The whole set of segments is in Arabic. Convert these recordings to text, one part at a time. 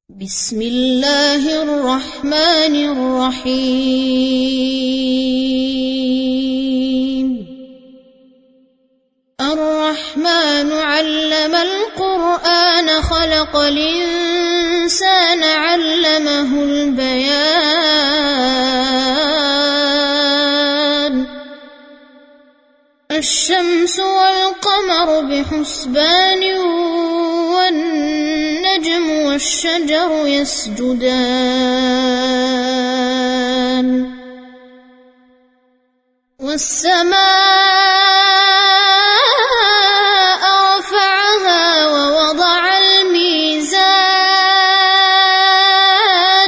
بسم الله الرحمن الرحيم الرحمن علم القرآن خلق الإنسان علمه البيان الشمس والقمر بحسبان والنجم والشجر يسجدان والسماء رفعها ووضع الميزان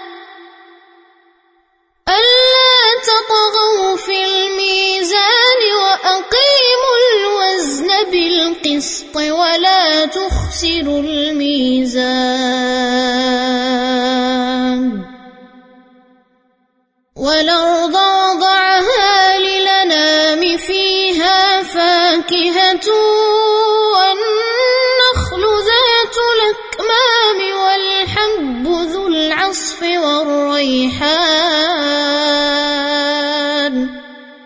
ألا تطغوا في الميزان وأقيموا الوزن بالقسط ولا تخسروا الميزان والأرض وضعها للأنام فيها فاكهة والنخل ذات الأكمام والحب ذو العصف والريحان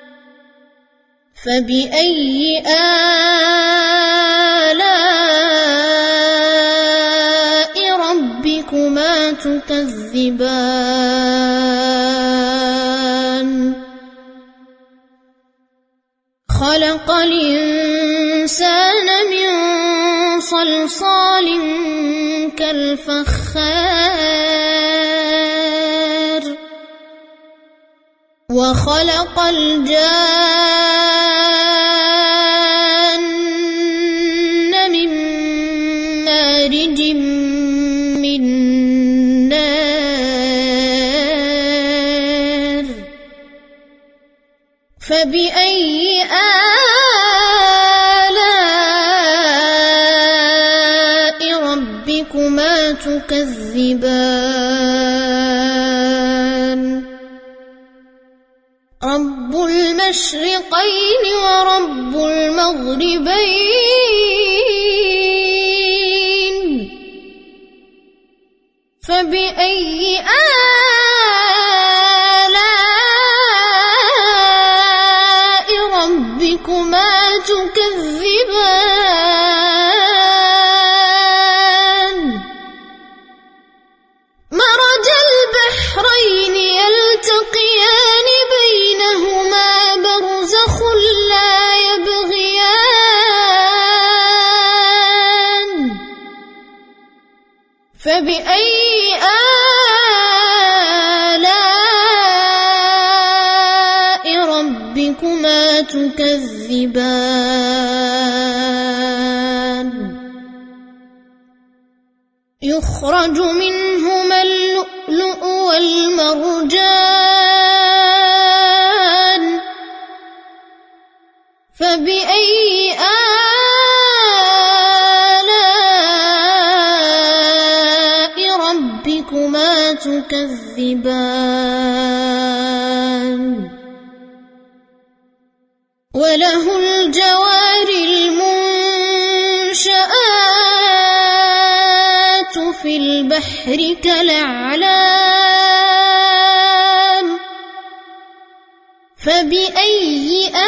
فبأي آلاء ربكما تكذبان خلق الإنسان من صلصال كالفخار وخلق الجان من مارج من نار فبأي آلاء ربكما تكذبان رب المشرقين ورب المغربين فبأي آلاء ربكما تكذبان مرج البحرين يلتقيان بينهما برزخ لا يبغيان فبأي آلاء ربكما تكذبان يخرج منهما اللؤلؤ والمرجان فبأي آلاء ربكما تكذبان وله الجوار المنشآت في البحر كالأعلام فبأي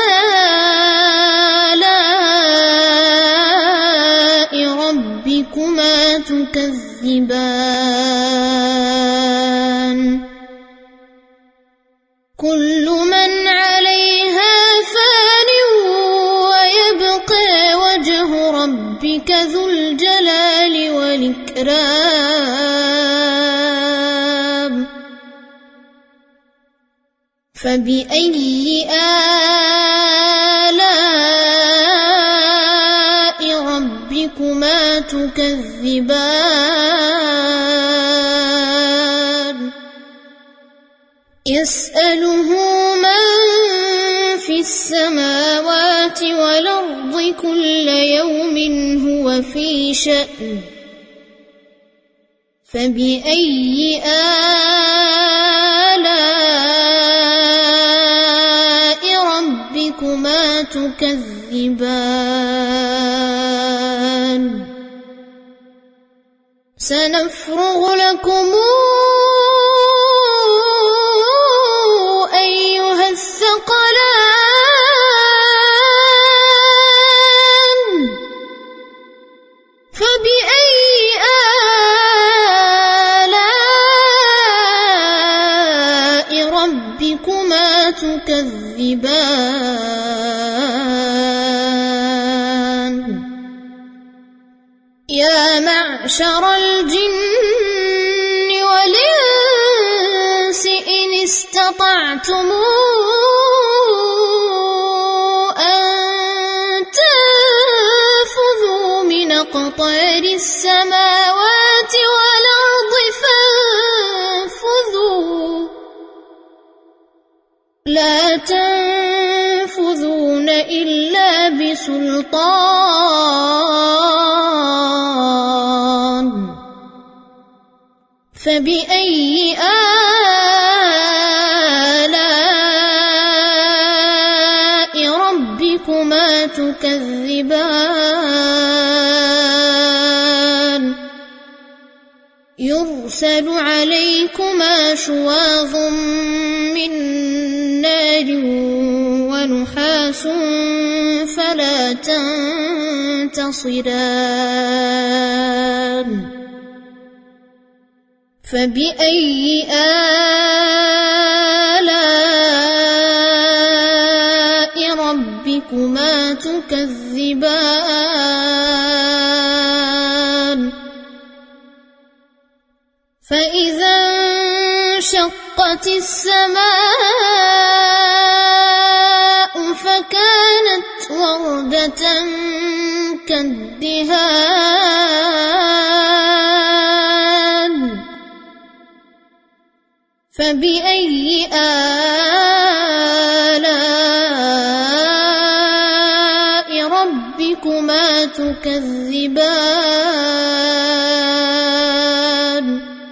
آلاء ربكما تكذبان كل من عليها فان ويبقى وجه ربك ذو الجلال والإكرام فبأي آلاء ربكما تكذبان يسأله من في السماوات والأرض كل يوم هو في شأن فبأي آلاء ربكما تكذبان سنفرغ لكم أيها الثقلان فبأي آلاء ربكما تكذبان يا معشر الجن والإنس إن استطعتم أن تنفذوا من أقطار السماوات والأرض فانفذوا لا تنفذون إلا بسلطان فبأي آلاء ربكما تكذبان يرسل عليكما شواظ من نار ونحاس فلا تنتصران فبأي آلاء ربكما تكذبان فإذا انشقت السماء فكانت وردة كالدهان فبأي آلاء ربكما تكذبان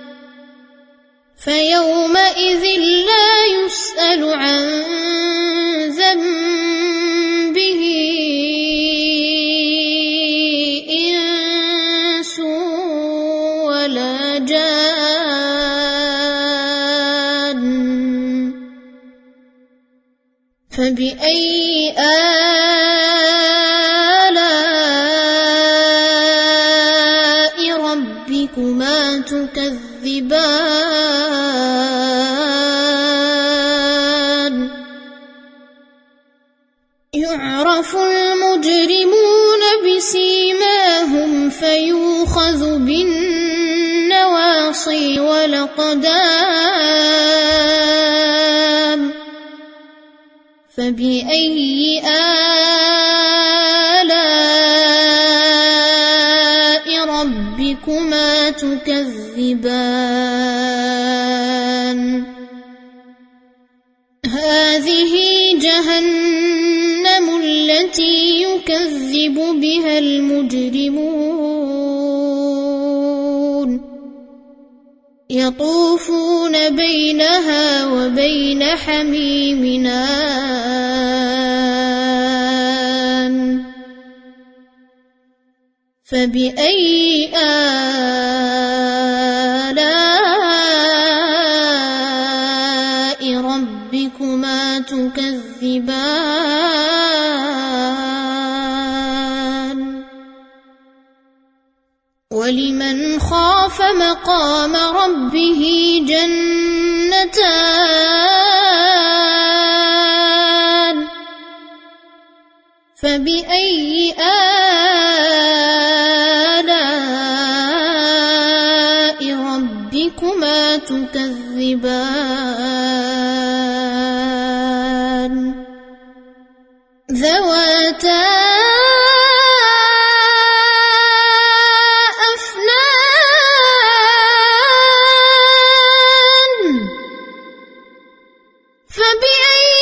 فيومئذ لا يسأل عن ذنبه إنس ولا جان فبأي آلاء ربكما تكذبان يعرف المجرمون بسيماهم فيؤخذ بالنواصي والأقدام فبأي آلاء ربكما تكذبان هذه جهنم التي يكذب بها المجرمون يطوفون بينها وبين حميم آن فبأي آلاء ربكما تكذبان ولمن خاف مقام ربه جنتان فبأي آلاء ربكما تكذبان ذواتا أفنان فبأي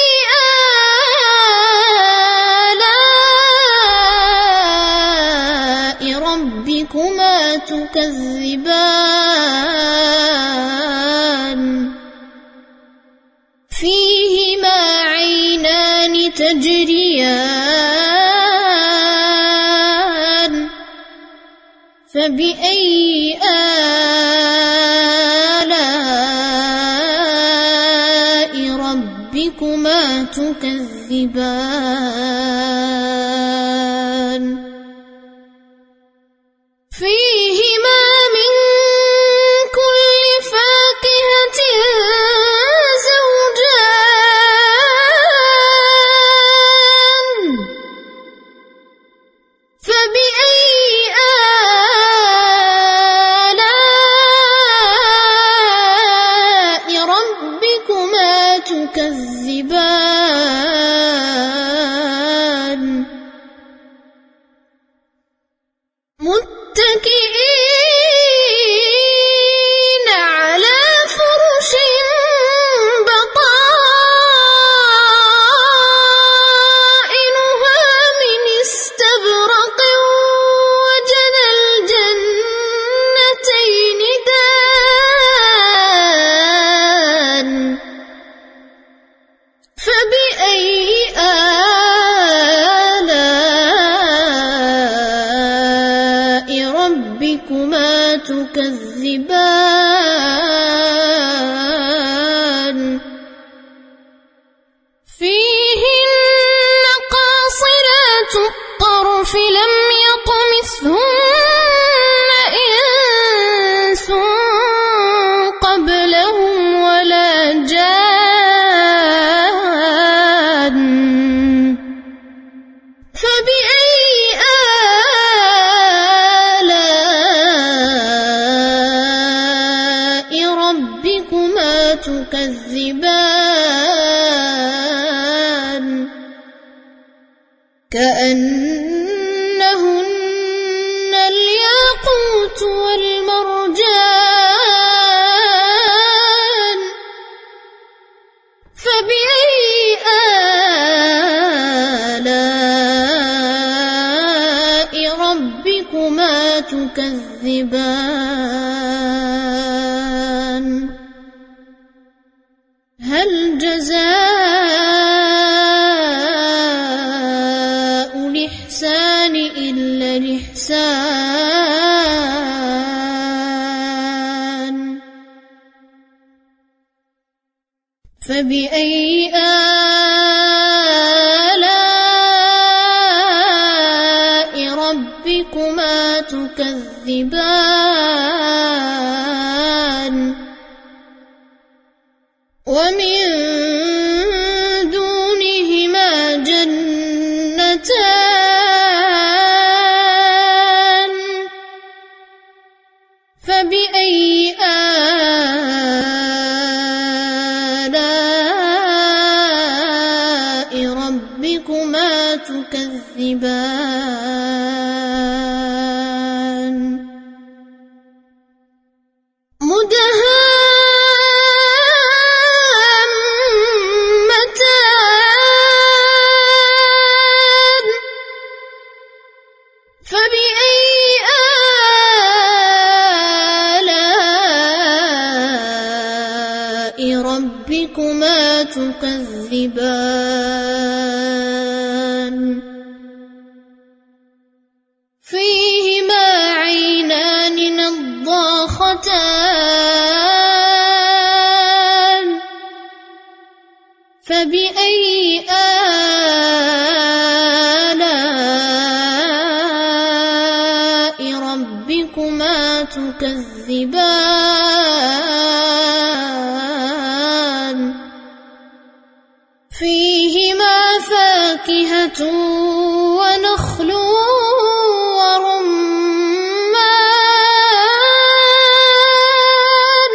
آلاء ربكما تكذبان فيهما عينان تجريان فبأي تكذبان فيهما من كل فاكهة زوجان فبأي آلاء ربكما تكذبان متكئين على فرش بطائنها من استبرق وجنى الجنتين دان فبأي آلاء ربكما تكذبان فيهن قاصرات الطرف لم يطمثهن إنس قبلهم ولا جان فبأي آلاء ربكما تكذبان كأنهن الياقوت والمرجان فبأي آلاء ربكما تكذبان هل جزاء الإحسان إلا الإحسان فبأي آلاء ربكما تكذبان ومن دونهما جنتان فبأي آلاء ربكما تكذبان مدهامتان فبأي آلاء ربكما تكذبان فيهما عينان نضاختان فبأي آلاء ربكما تكذبان فيهما فاكهة ونخل ورمان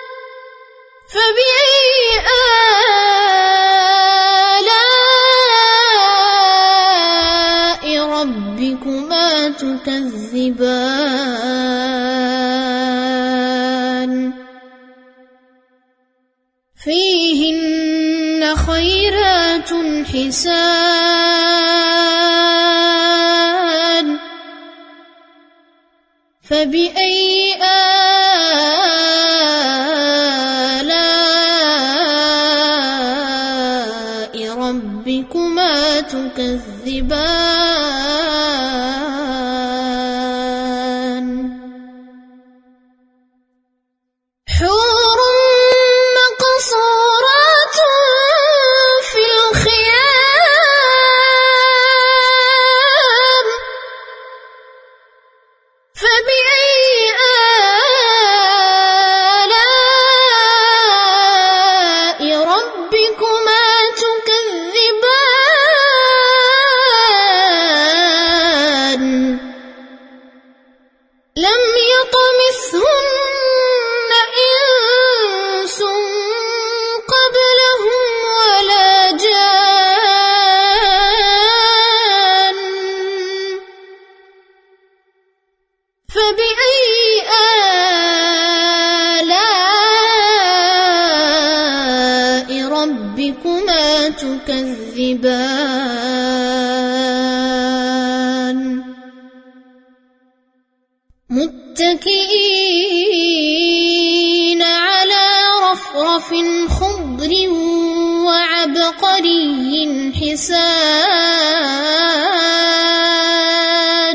فبأي آلاء ربكما تكذبان فيهن خيرات حسان فبأي آلاء ربكما تكذبان حور مقصورات في الخيام تكذبان متكئين على رفرف خضر وعبقري حسان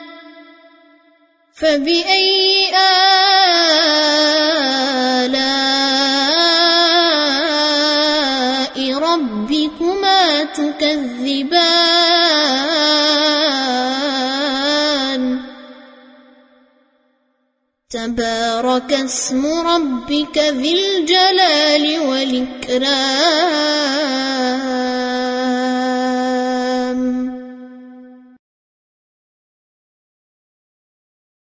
فبأي آلاء ربكما تكذبان تبارك اسم ربك ذي الجلال والإكرام